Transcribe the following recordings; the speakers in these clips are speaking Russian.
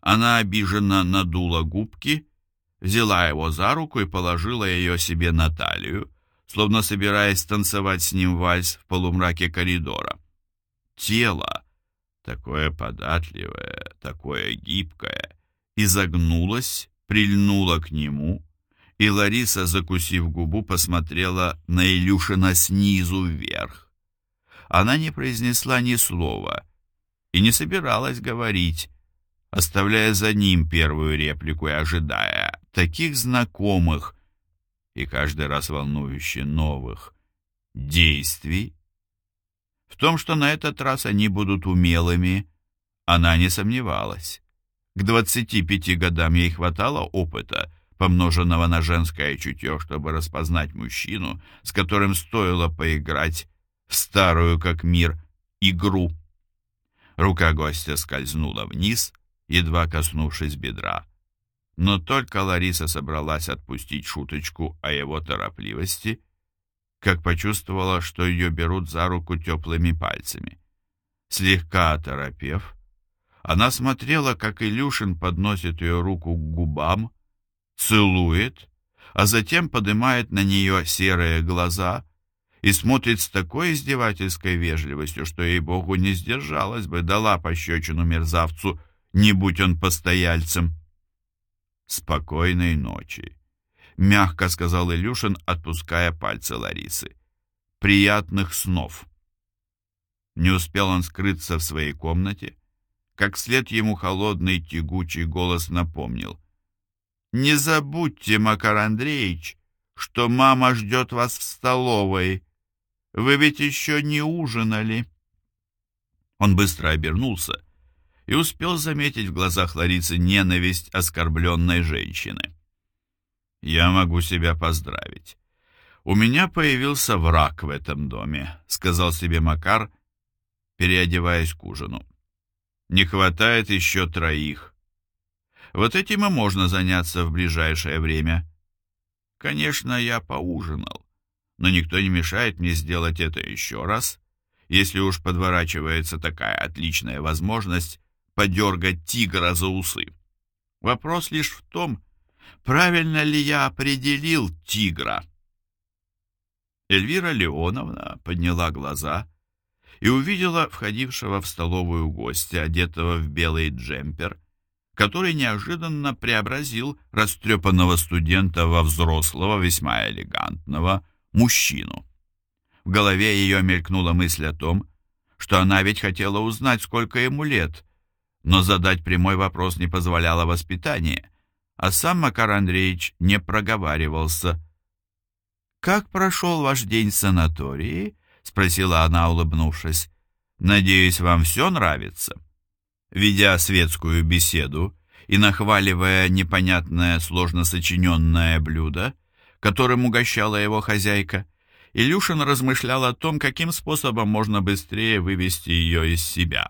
Она обиженно надула губки, взяла его за руку и положила ее себе на талию, словно собираясь танцевать с ним вальс в полумраке коридора. Тело, такое податливое, такое гибкое, изогнулось, прильнуло к нему, и Лариса, закусив губу, посмотрела на Илюшина снизу вверх. Она не произнесла ни слова и не собиралась говорить, оставляя за ним первую реплику и ожидая таких знакомых и каждый раз волнующе новых действий. В том, что на этот раз они будут умелыми, она не сомневалась. К 25 годам ей хватало опыта, помноженного на женское чутье, чтобы распознать мужчину, с которым стоило поиграть в старую как мир игру. Рука гостя скользнула вниз, едва коснувшись бедра. Но только Лариса собралась отпустить шуточку о его торопливости, как почувствовала, что ее берут за руку теплыми пальцами. Слегка оторопев, она смотрела, как Илюшин подносит ее руку к губам, целует, а затем поднимает на нее серые глаза и смотрит с такой издевательской вежливостью, что, ей-богу, не сдержалась бы, дала пощечину мерзавцу, не будь он постояльцем. «Спокойной ночи», — мягко сказал Илюшин, отпуская пальцы Ларисы. «Приятных снов». Не успел он скрыться в своей комнате, как вслед ему холодный тягучий голос напомнил: «Не забудьте, Макар Андреевич, что мама ждет вас в столовой. Вы ведь еще не ужинали». Он быстро обернулся и успел заметить в глазах Ларисы ненависть оскорбленной женщины. «Я могу себя поздравить. У меня появился враг в этом доме», — сказал себе Макар, переодеваясь к ужину. «Не хватает еще 3. Вот этим и можно заняться в ближайшее время. Конечно, я поужинал, но никто не мешает мне сделать это еще раз, если уж подворачивается такая отличная возможность подергать тигра за усы. Вопрос лишь в том, правильно ли я определил тигра». Эльвира Леоновна подняла глаза и увидела входившего в столовую гостя, одетого в белый джемпер, который неожиданно преобразил растрепанного студента во взрослого, весьма элегантного мужчину. В голове ее мелькнула мысль о том, что она ведь хотела узнать, сколько ему лет, но задать прямой вопрос не позволяло воспитание, а сам Макар Андреевич не проговаривался. «Как прошел ваш день в санатории?» — спросила она, улыбнувшись. «Надеюсь, вам все нравится?» Ведя светскую беседу и нахваливая непонятное сложно сочиненное блюдо, которым угощала его хозяйка, Илюшин размышлял о том, каким способом можно быстрее вывести ее из себя.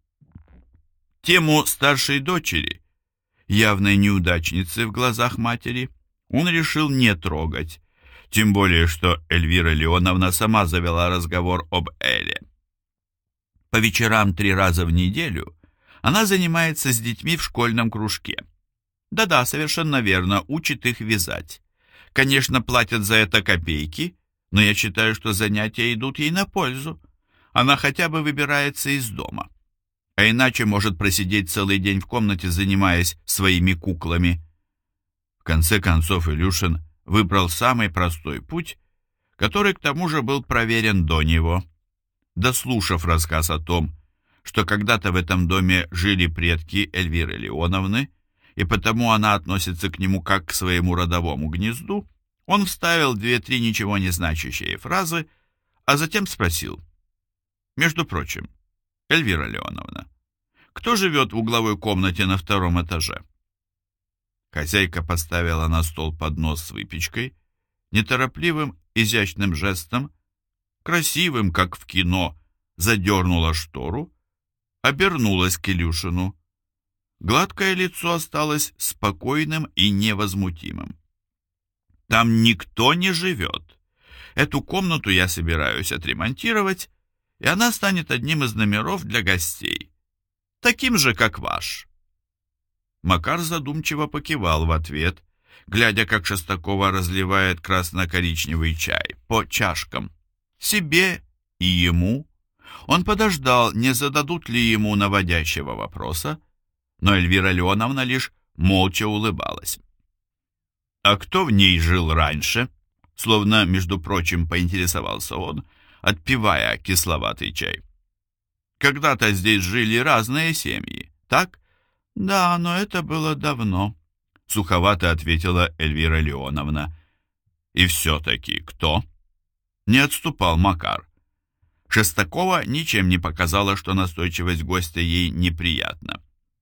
Тему старшей дочери, явной неудачницы в глазах матери, он решил не трогать, тем более что Эльвира Леоновна сама завела разговор об Эле. По вечерам 3 раза в неделю она занимается с детьми в школьном кружке. Да-да, совершенно верно, учит их вязать. Конечно, платят за это копейки, но я считаю, что занятия идут ей на пользу. Она хотя бы выбирается из дома. А иначе может просидеть целый день в комнате, занимаясь своими куклами. В конце концов, Илюшин выбрал самый простой путь, который к тому же был проверен до него. Дослушав рассказ о том, что когда-то в этом доме жили предки Эльвиры Леоновны, и потому она относится к нему как к своему родовому гнезду, он вставил 2-3 ничего не значащие фразы, а затем спросил: «Между прочим, Эльвира Леоновна, кто живет в угловой комнате на 2-м этаже?» Хозяйка поставила на стол поднос с выпечкой, неторопливым, изящным жестом, красивым, как в кино, задернула штору, обернулась к Илюшину. Гладкое лицо осталось спокойным и невозмутимым. «Там никто не живет. Эту комнату я собираюсь отремонтировать, и она станет одним из номеров для гостей, таким же, как ваш». Макар задумчиво покивал в ответ, глядя, как Шестакова разливает красно-коричневый чай по чашкам. Себе и ему. Он подождал, не зададут ли ему наводящего вопроса, но Эльвира Леоновна лишь молча улыбалась. «А кто в ней жил раньше?» Словно, между прочим, поинтересовался он, отпивая кисловатый чай. «Когда-то здесь жили разные семьи, так?» «Да, но это было давно», — суховато ответила Эльвира Леоновна. «И все-таки кто?» Не отступал Макар. Шестакова ничем не показала, что настойчивость гостя ей неприятна.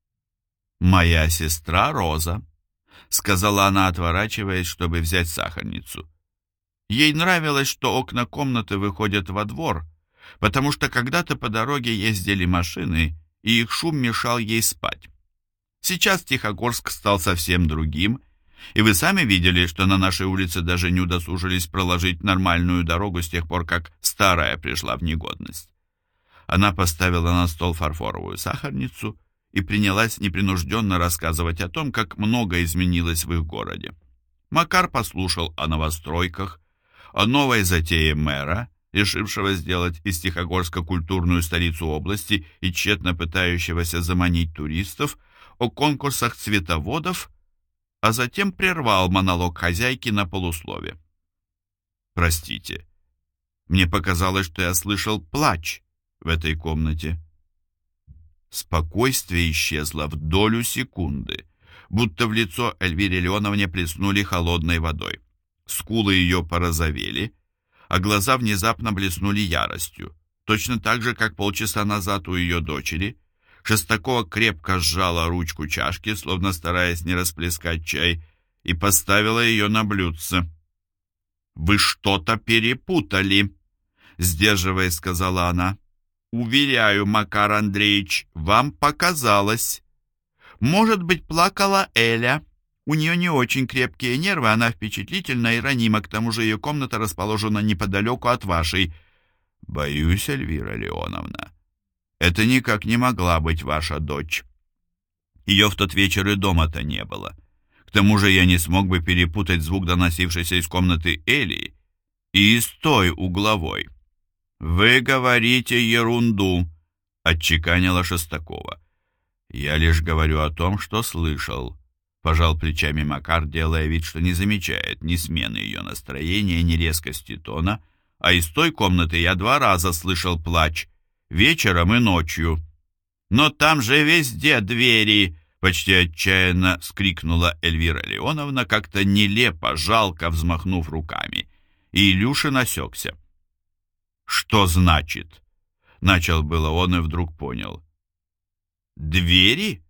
«Моя сестра Роза», — сказала она, отворачиваясь, чтобы взять сахарницу. Ей нравилось, что окна комнаты выходят во двор, потому что когда-то по дороге ездили машины, и их шум мешал ей спать. Сейчас Тихогорск стал совсем другим, и вы сами видели, что на нашей улице даже не удосужились проложить нормальную дорогу с тех пор, как старая пришла в негодность. Она поставила на стол фарфоровую сахарницу и принялась непринужденно рассказывать о том, как много изменилось в их городе. Макар послушал о новостройках, о новой затее мэра, решившего сделать из Тихогорска культурную столицу области и тщетно пытающегося заманить туристов, о конкурсах цветоводов, а затем прервал монолог хозяйки на полуслове. «Простите, мне показалось, что я слышал плач в этой комнате». Спокойствие исчезло в долю секунды, будто в лицо Эльвире Леоновне плеснули холодной водой. Скулы ее порозовели, а глаза внезапно блеснули яростью, точно так же, как полчаса назад у ее дочери. Шестакова крепко сжала ручку чашки, словно стараясь не расплескать чай, и поставила ее на блюдце. «Вы что-то перепутали», — сдерживаясь, сказала она. «Уверяю, Макар Андреевич, вам показалось. Может быть, плакала Эля. У нее не очень крепкие нервы, она впечатлительна и ранима, к тому же ее комната расположена неподалеку от вашей». «Боюсь, Эльвира Леоновна, это никак не могла быть ваша дочь. Ее в тот вечер и дома-то не было. К тому же я не смог бы перепутать звук, доносившийся из комнаты Эли, и из той угловой». «Вы говорите ерунду», — отчеканила Шестакова. «Я лишь говорю о том, что слышал», — пожал плечами Макар, делая вид, что не замечает ни смены ее настроения, ни резкости тона, «а из той комнаты я 2 раза слышал плач, вечером и ночью». «Но там же везде двери!» — почти отчаянно вскрикнула Эльвира Леоновна, как-то нелепо, жалко взмахнув руками. И Илюшин осекся. «Что значит?» — начал было он и вдруг понял. «Двери?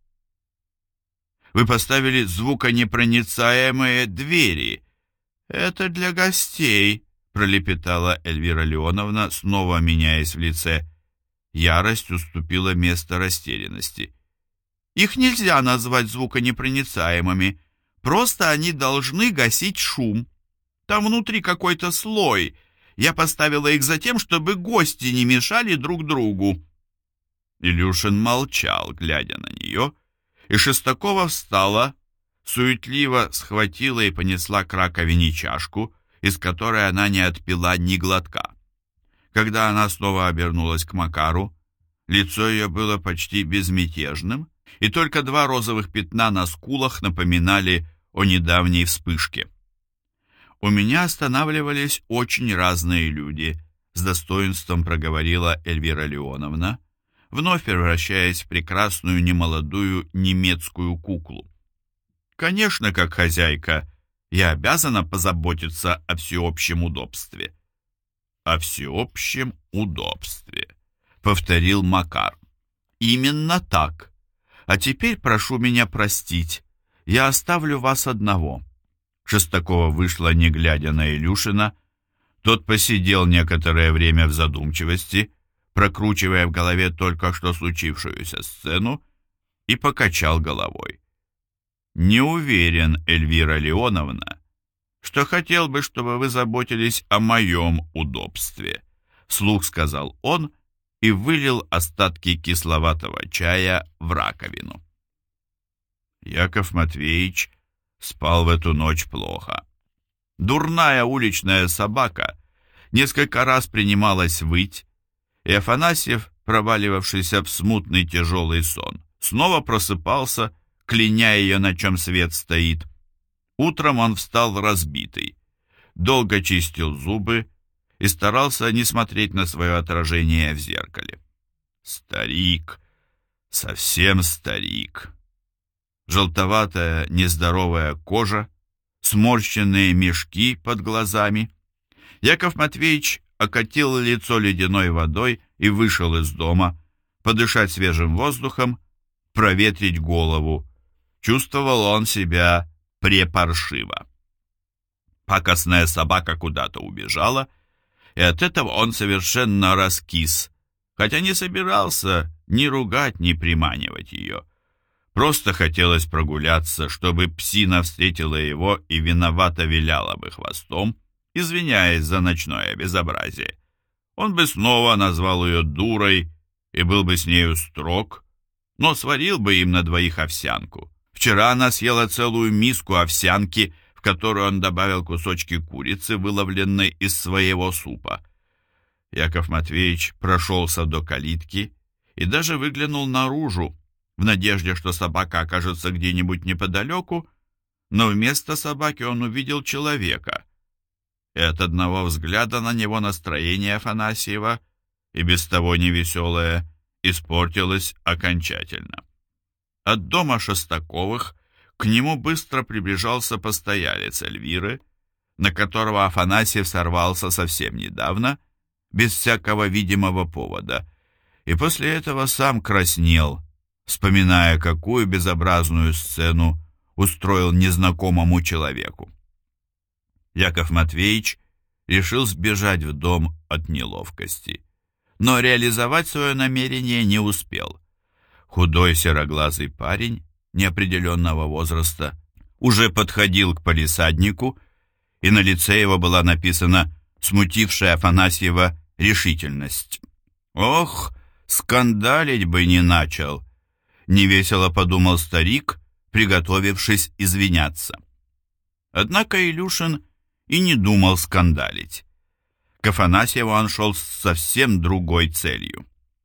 Вы поставили звуконепроницаемые двери. Это для гостей», — пролепетала Эльвира Леоновна, снова меняясь в лице. Ярость уступила место растерянности. «Их нельзя назвать звуконепроницаемыми. Просто они должны гасить шум. Там внутри какой-то слой. Я поставила их за тем, чтобы гости не мешали друг другу». Илюшин молчал, глядя на нее, и Шестакова встала, суетливо схватила и понесла к раковине чашку, из которой она не отпила ни глотка. Когда она снова обернулась к Макару, лицо ее было почти безмятежным, и только 2 розовых пятна на скулах напоминали о недавней вспышке. «У меня останавливались очень разные люди», — с достоинством проговорила Эльвира Леоновна, вновь превращаясь в прекрасную немолодую немецкую куклу. «Конечно, как хозяйка, я обязана позаботиться о всеобщем удобстве». «О всеобщем удобстве», — повторил Макар. «Именно так. А теперь прошу меня простить. Я оставлю вас одного». Шестакова вышла, не глядя на Илюшина. Тот посидел некоторое время в задумчивости, прокручивая в голове только что случившуюся сцену, и покачал головой. «Не уверен, Эльвира Леоновна, что хотел бы, чтобы вы заботились о моем удобстве», — вслух сказал он и вылил остатки кисловатого чая в раковину. Яков Матвеевич спал в эту ночь плохо. Дурная уличная собака несколько раз принималась выть, и Афанасьев, проваливавшийся в смутный тяжелый сон, снова просыпался, кляня ее, на чем свет стоит. Утром он встал разбитый, долго чистил зубы и старался не смотреть на свое отражение в зеркале. Старик, совсем старик. Желтоватая нездоровая кожа, сморщенные мешки под глазами. Яков Матвеевич окатил лицо ледяной водой и вышел из дома, подышать свежим воздухом, проветрить голову. Чувствовал он себя препаршиво. Пакостная собака куда-то убежала, и от этого он совершенно раскис, хотя не собирался ни ругать, ни приманивать ее. Просто хотелось прогуляться, чтобы псина встретила его и виновато виляла бы хвостом, извиняясь за ночное безобразие. Он бы снова назвал ее дурой и был бы с нею строг, но сварил бы им на двоих овсянку. Вчера она съела целую миску овсянки, в которую он добавил кусочки курицы, выловленной из своего супа. Яков Матвеевич прошелся до калитки и даже выглянул наружу, в надежде, что собака окажется где-нибудь неподалеку, но вместо собаки он увидел человека, и от одного взгляда на него настроение Афанасьева, и без того невеселое, испортилось окончательно. От дома Шестаковых к нему быстро приближался постоялец Эльвиры, на которого Афанасьев сорвался совсем недавно, без всякого видимого повода, и после этого сам краснел, вспоминая, какую безобразную сцену устроил незнакомому человеку. Яков Матвеевич решил сбежать в дом от неловкости, но реализовать свое намерение не успел. Худой сероглазый парень неопределенного возраста уже подходил к палисаднику, и на лице его была написана смутившая Афанасьева решительность. «Ох, скандалить бы не начал!» — невесело подумал старик, приготовившись извиняться. Однако Илюшин и не думал скандалить. К Афанасьеву он шел с совсем другой целью.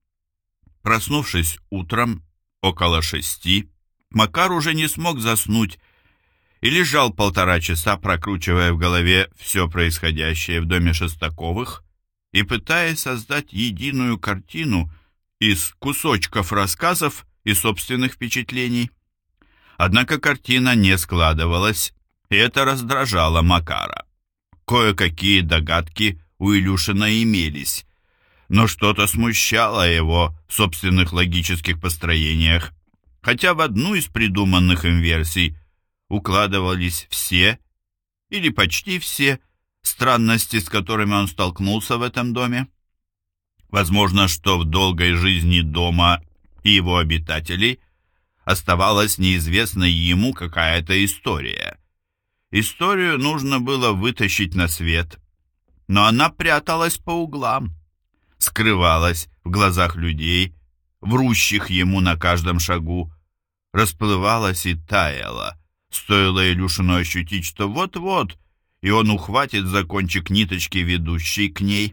Проснувшись утром, около 6, Макар уже не смог заснуть и лежал 1,5 часа, прокручивая в голове все происходящее в доме Шестаковых и пытаясь создать единую картину из кусочков рассказов и собственных впечатлений. Однако картина не складывалась, и это раздражало Макара. Кое-какие догадки у Илюшина имелись, но что-то смущало его в собственных логических построениях, хотя в одну из придуманных им версий укладывались все, или почти все, странности, с которыми он столкнулся в этом доме. Возможно, что в долгой жизни дома и его обитателей оставалась неизвестной ему какая-то история. Историю нужно было вытащить на свет, но она пряталась по углам, скрывалась в глазах людей, врущих ему на каждом шагу, расплывалась и таяла. Стоило Илюшину ощутить, что вот-вот, и он ухватит за кончик ниточки, ведущей к ней.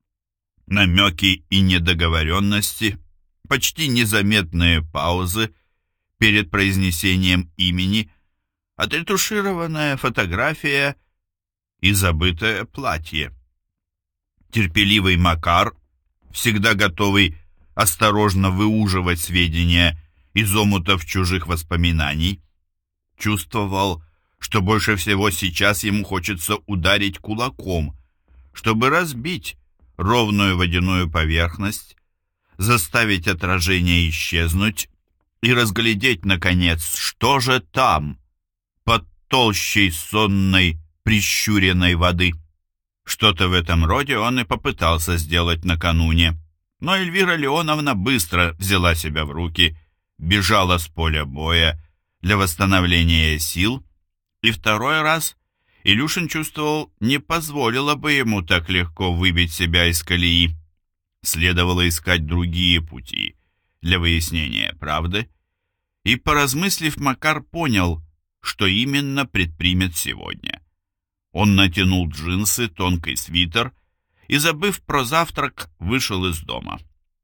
Намеки и недоговоренности, почти незаметные паузы перед произнесением имени, отретушированная фотография и забытое платье. Терпеливый Макар, всегда готовый осторожно выуживать сведения из омутов чужих воспоминаний, чувствовал, что больше всего сейчас ему хочется ударить кулаком, чтобы разбить ровную водяную поверхность, заставить отражение исчезнуть и разглядеть, наконец, что же там, под толщей сонной, прищуренной воды. Что-то в этом роде он и попытался сделать накануне, но Эльвира Леоновна быстро взяла себя в руки, бежала с поля боя для восстановления сил, и второй раз Илюшин чувствовал, не позволило бы ему так легко выбить себя из колеи. Следовало искать другие пути для выяснения правды, И, поразмыслив, Макар понял, что именно предпримет сегодня. Он натянул джинсы, тонкий свитер и, забыв про завтрак, вышел из дома.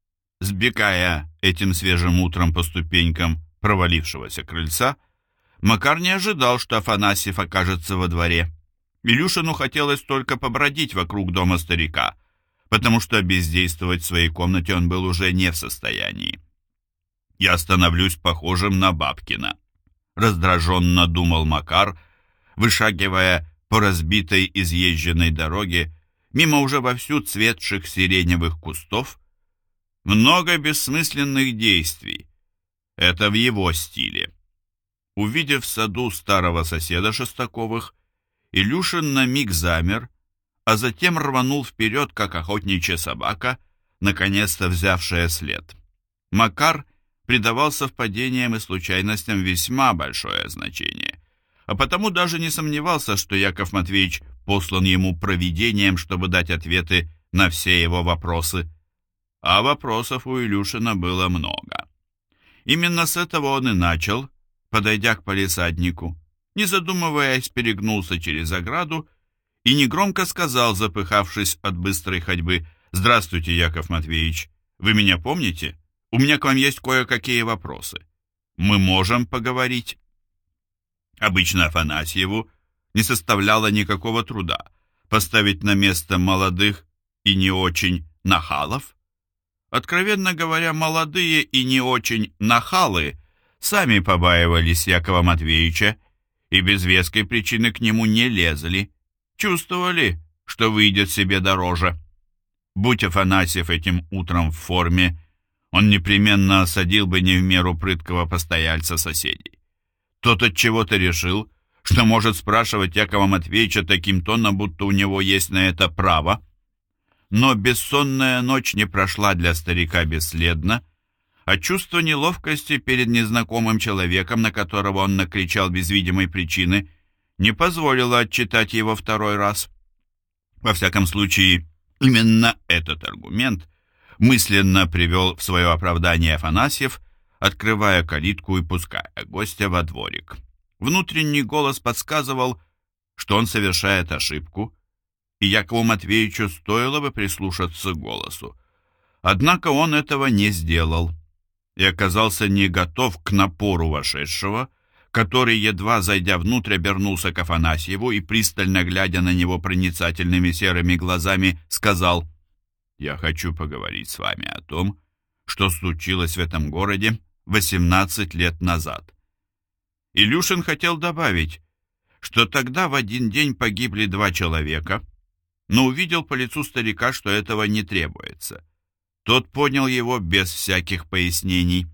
Сбегая этим свежим утром по ступенькам провалившегося крыльца, Макар не ожидал, что Афанасьев окажется во дворе. Илюшину хотелось только побродить вокруг дома старика, потому что бездействовать в своей комнате он был уже не в состоянии. «Я становлюсь похожим на Бабкина», — раздраженно думал Макар, вышагивая по разбитой изъезженной дороге мимо уже вовсю цветших сиреневых кустов. Много бессмысленных действий. Это в его стиле. Увидев в саду старого соседа Шестаковых, Илюшин на миг замер, а затем рванул вперед, как охотничья собака, наконец-то взявшая след. Макар придавал совпадениям и случайностям весьма большое значение, а потому даже не сомневался, что Яков Матвеевич послан ему провидением, чтобы дать ответы на все его вопросы. А вопросов у Илюшина было много. Именно с этого он и начал, подойдя к палисаднику, не задумываясь, перегнулся через ограду и негромко сказал, запыхавшись от быстрой ходьбы: «Здравствуйте, Яков Матвеевич, вы меня помните? У меня к вам есть кое-какие вопросы. Мы можем поговорить?» Обычно Афанасьеву не составляло никакого труда поставить на место молодых и не очень нахалов. Откровенно говоря, молодые и не очень нахалы сами побаивались Якова Матвеевича и без веской причины к нему не лезли, чувствовали, что выйдет себе дороже. Будь Афанасьев этим утром в форме, он непременно осадил бы не в меру прыткого постояльца соседей. Тот от чего-то решил, что может спрашивать Якова Матвеевича таким тоном, будто у него есть на это право. Но бессонная ночь не прошла для старика бесследно, а чувство неловкости перед незнакомым человеком, на которого он накричал без видимой причины, не позволило отчитать его второй раз. Во всяком случае, именно этот аргумент мысленно привел в свое оправдание Афанасьев, открывая калитку и пуская гостя во дворик. Внутренний голос подсказывал, что он совершает ошибку, и Якову Матвеевичу стоило бы прислушаться к голосу. Однако он этого не сделал и оказался не готов к напору вошедшего, который, едва зайдя внутрь, обернулся к Афанасьеву и, пристально глядя на него проницательными серыми глазами, сказал: «Я хочу поговорить с вами о том, что случилось в этом городе 18 лет назад». Илюшин хотел добавить, что тогда в один день погибли 2 человека, но увидел по лицу старика, что этого не требуется. Тот понял его без всяких пояснений.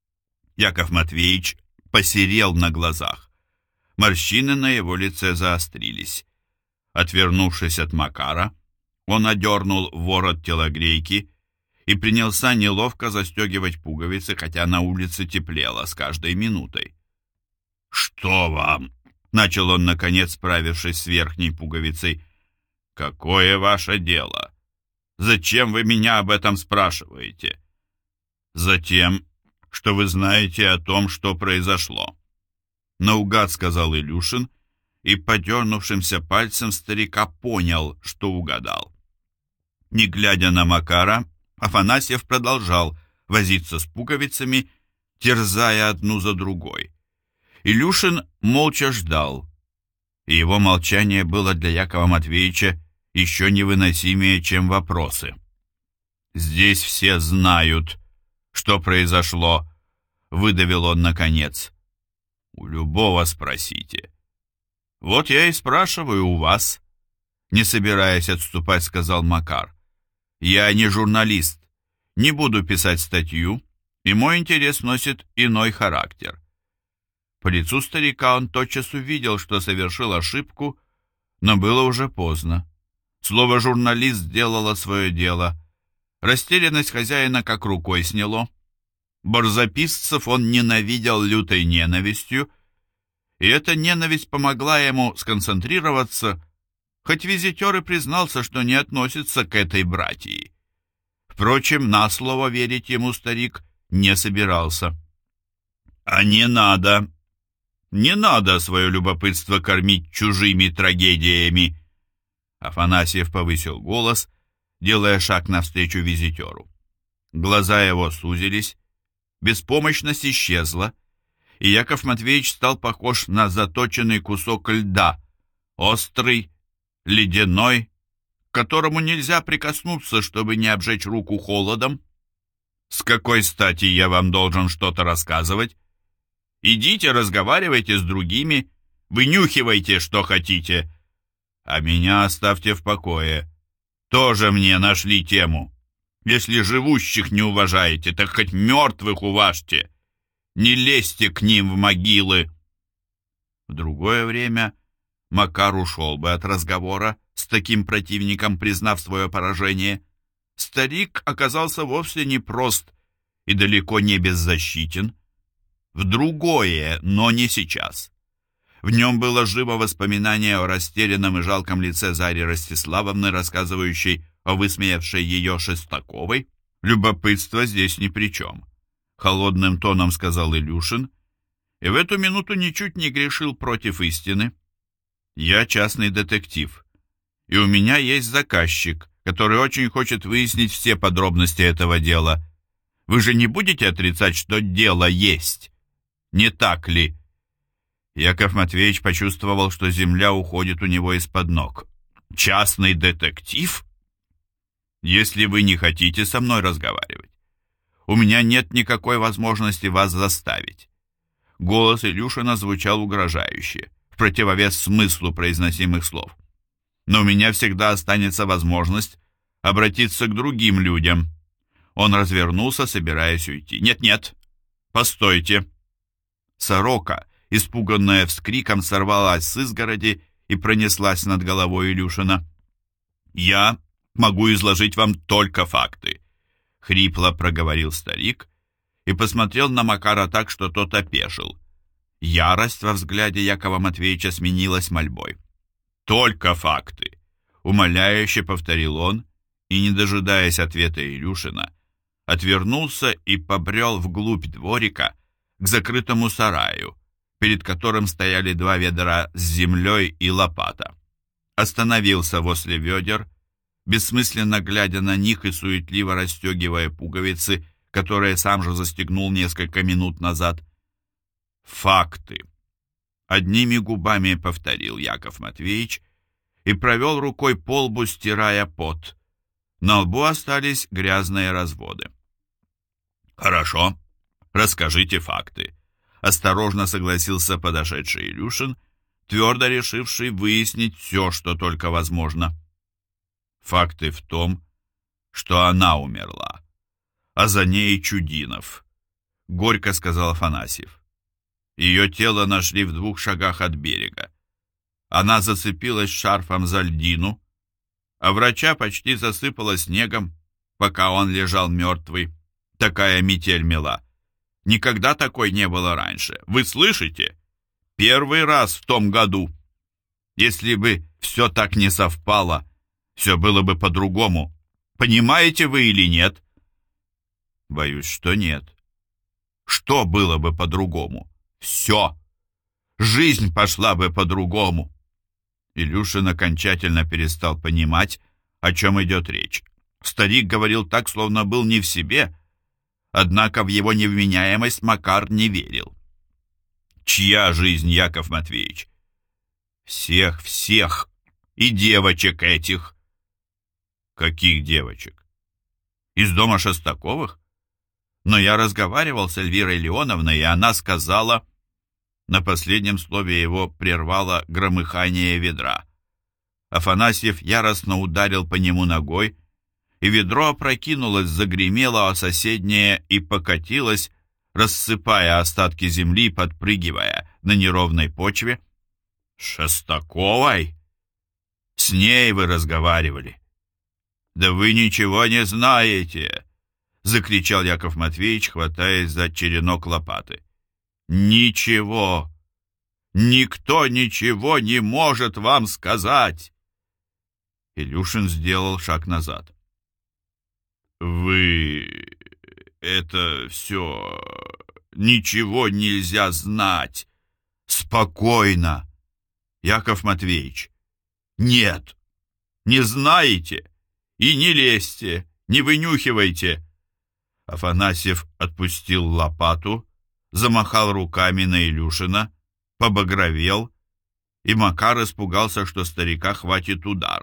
Яков Матвеевич посерел на глазах. Морщины на его лице заострились. Отвернувшись от Макара, он одернул ворот телогрейки и принялся неловко застегивать пуговицы, хотя на улице теплело с каждой минутой. «Что вам?» — начал он, наконец, справившись с верхней пуговицей. «Какое ваше дело? Зачем вы меня об этом спрашиваете?» «Затем, что вы знаете о том, что произошло», — наугад сказал Илюшин, и подернувшимся пальцем старика понял, что угадал. Не глядя на Макара, Афанасьев продолжал возиться с пуговицами, терзая одну за другой. Илюшин молча ждал, и его молчание было для Якова Матвеевича еще невыносимее, чем вопросы. «Здесь все знают, что произошло», — выдавил он наконец. «У любого спросите». «Вот я и спрашиваю у вас», — не собираясь отступать, сказал Макар. «Я не журналист, не буду писать статью, и мой интерес носит иной характер». По лицу старика он тотчас увидел, что совершил ошибку, но было уже поздно. Слово «журналист» сделало свое дело. Растерянность хозяина как рукой сняло. Барзаписцев он ненавидел лютой ненавистью, и эта ненависть помогла ему сконцентрироваться, хоть визитер и признался, что не относится к этой братии. Впрочем, на слово верить ему старик не собирался. А не надо свое любопытство кормить чужими трагедиями. Афанасьев повысил голос, делая шаг навстречу визитеру. Глаза его сузились, беспомощность исчезла, и Яков Матвеевич стал похож на заточенный кусок льда, острый, ледяной, к которому нельзя прикоснуться, чтобы не обжечь руку холодом. С какой стати я вам должен что-то рассказывать? Идите, разговаривайте с другими, вынюхивайте, что хотите, а меня оставьте в покое. Тоже мне нашли тему. Если живущих не уважаете, так хоть мертвых уважьте. Не лезьте к ним в могилы. В другое время Макар ушел бы от разговора с таким противником, признав свое поражение. Старик оказался вовсе не прост и далеко не беззащитен. В другое, но не сейчас. В нем было живо воспоминание о растерянном и жалком лице Зари Ростиславовны, рассказывающей о высмеявшей ее Шестаковой. Любопытство здесь ни при чем. Холодным тоном сказал Илюшин, и в эту минуту ничуть не грешил против истины. Я частный детектив, и у меня есть заказчик, который очень хочет выяснить все подробности этого дела. Вы же не будете отрицать, что дело есть? Не так ли? Яков Матвеевич почувствовал, что земля уходит у него из-под ног. Частный детектив? Если вы не хотите со мной разговаривать, у меня нет никакой возможности вас заставить. Голос Илюшина звучал угрожающе, в противовес смыслу произносимых слов. Но у меня всегда останется возможность обратиться к другим людям. Он развернулся, собираясь уйти. Нет, постойте. Сорока, испуганная вскриком, сорвалась с изгороди и пронеслась над головой Илюшина. «Я могу изложить вам только факты», — хрипло проговорил старик и посмотрел на Макара так, что тот опешил. Ярость во взгляде Якова Матвеевича сменилась мольбой. «Только факты», — умоляюще повторил он, и, не дожидаясь ответа Илюшина, отвернулся и побрел вглубь дворика к закрытому сараю, перед которым стояли два ведра с землей и лопата. Остановился возле ведер, бессмысленно глядя на них и суетливо расстегивая пуговицы, которые сам же застегнул несколько минут назад. «Факты», — одними губами повторил Яков Матвеевич и провел рукой по лбу, стирая пот. На лбу остались грязные разводы. «Хорошо, расскажите факты», — осторожно согласился подошедший Илюшин, твердо решивший выяснить все, что только возможно. «Факты в том, что она умерла, а за ней Чудинов», — горько сказал Афанасьев. «Ее тело нашли в 2 шагах от берега. Она зацепилась шарфом за льдину, а врача почти засыпала снегом, пока он лежал мертвый. Такая метель мела. Никогда такой не было раньше. Вы слышите? Первый раз в том году. Если бы все так не совпало, все было бы по-другому. Понимаете вы или нет?» «Боюсь, что нет». «Что было бы по-другому? Все. Жизнь пошла бы по-другому». Илюшин окончательно перестал понимать, о чем идет речь. Старик говорил так, словно был не в себе, однако в его невменяемость Макар не верил. «Чья жизнь, Яков Матвеевич?» «Всех. И девочек этих». «Каких девочек?» «Из дома Шестаковых? Но я разговаривал с Эльвирой Леоновной, и она сказала...» На последнем слове его прервало громыхание ведра. Афанасьев яростно ударил по нему ногой, и ведро опрокинулось, загремело о соседнее и покатилось, рассыпая остатки земли, подпрыгивая на неровной почве. «Шестаковой? С ней вы разговаривали?» «Да вы ничего не знаете!» — закричал Яков Матвеевич, хватаясь за черенок лопаты. «Ничего! Никто ничего не может вам сказать!» Илюшин сделал шаг назад. «Вы это все ничего нельзя знать. Спокойно, Яков Матвеевич. Нет, не знаете и не лезьте, не вынюхивайте. Афанасьев отпустил лопату, замахал руками на Илюшина, побагровел, и Макар испугался, что старика хватит удар.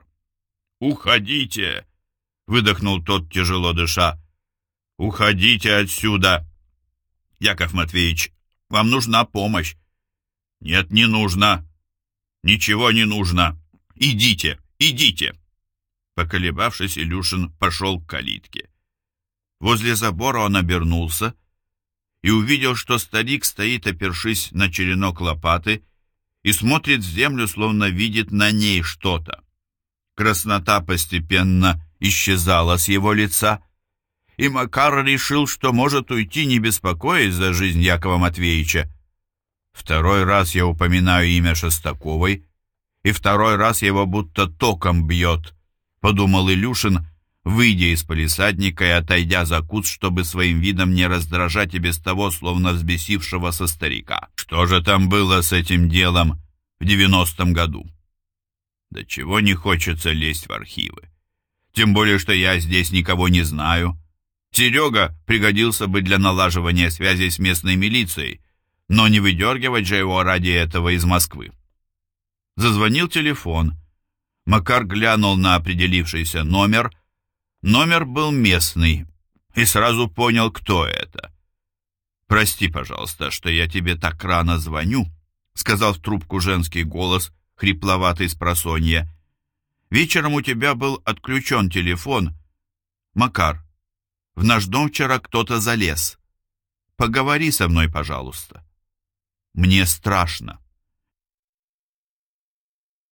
«Уходите!» — выдохнул тот, тяжело дыша. «Уходите отсюда!» «Яков Матвеевич, вам нужна помощь». «Нет, не нужно. Ничего не нужно. Идите, идите!» Поколебавшись, Илюшин пошел к калитке. Возле забора он обернулся и увидел, что старик стоит, опершись на черенок лопаты, и смотрит в землю, словно видит на ней что-то. Краснота постепенно исчезала с его лица, и Макар решил, что может уйти, не беспокоясь за жизнь Якова Матвеевича. Второй раз я упоминаю имя Шестаковой, и второй раз его будто током бьет, подумал Илюшин, выйдя из палисадника и отойдя за куст, чтобы своим видом не раздражать и без того словно взбесившегося старика. Что же там было с этим делом в 90-м году? Да чего не хочется лезть в архивы. Тем более, что я здесь никого не знаю. Серега пригодился бы для налаживания связей с местной милицией, но не выдергивать же его ради этого из Москвы. Зазвонил телефон. Макар глянул на определившийся номер. Номер был местный, и сразу понял, кто это. «Прости, пожалуйста, что я тебе так рано звоню», — сказал в трубку женский голос, хрипловатый спросонья. «Вечером у тебя был отключен телефон. Макар, в наш дом вчера кто-то залез. Поговори со мной, пожалуйста. Мне страшно».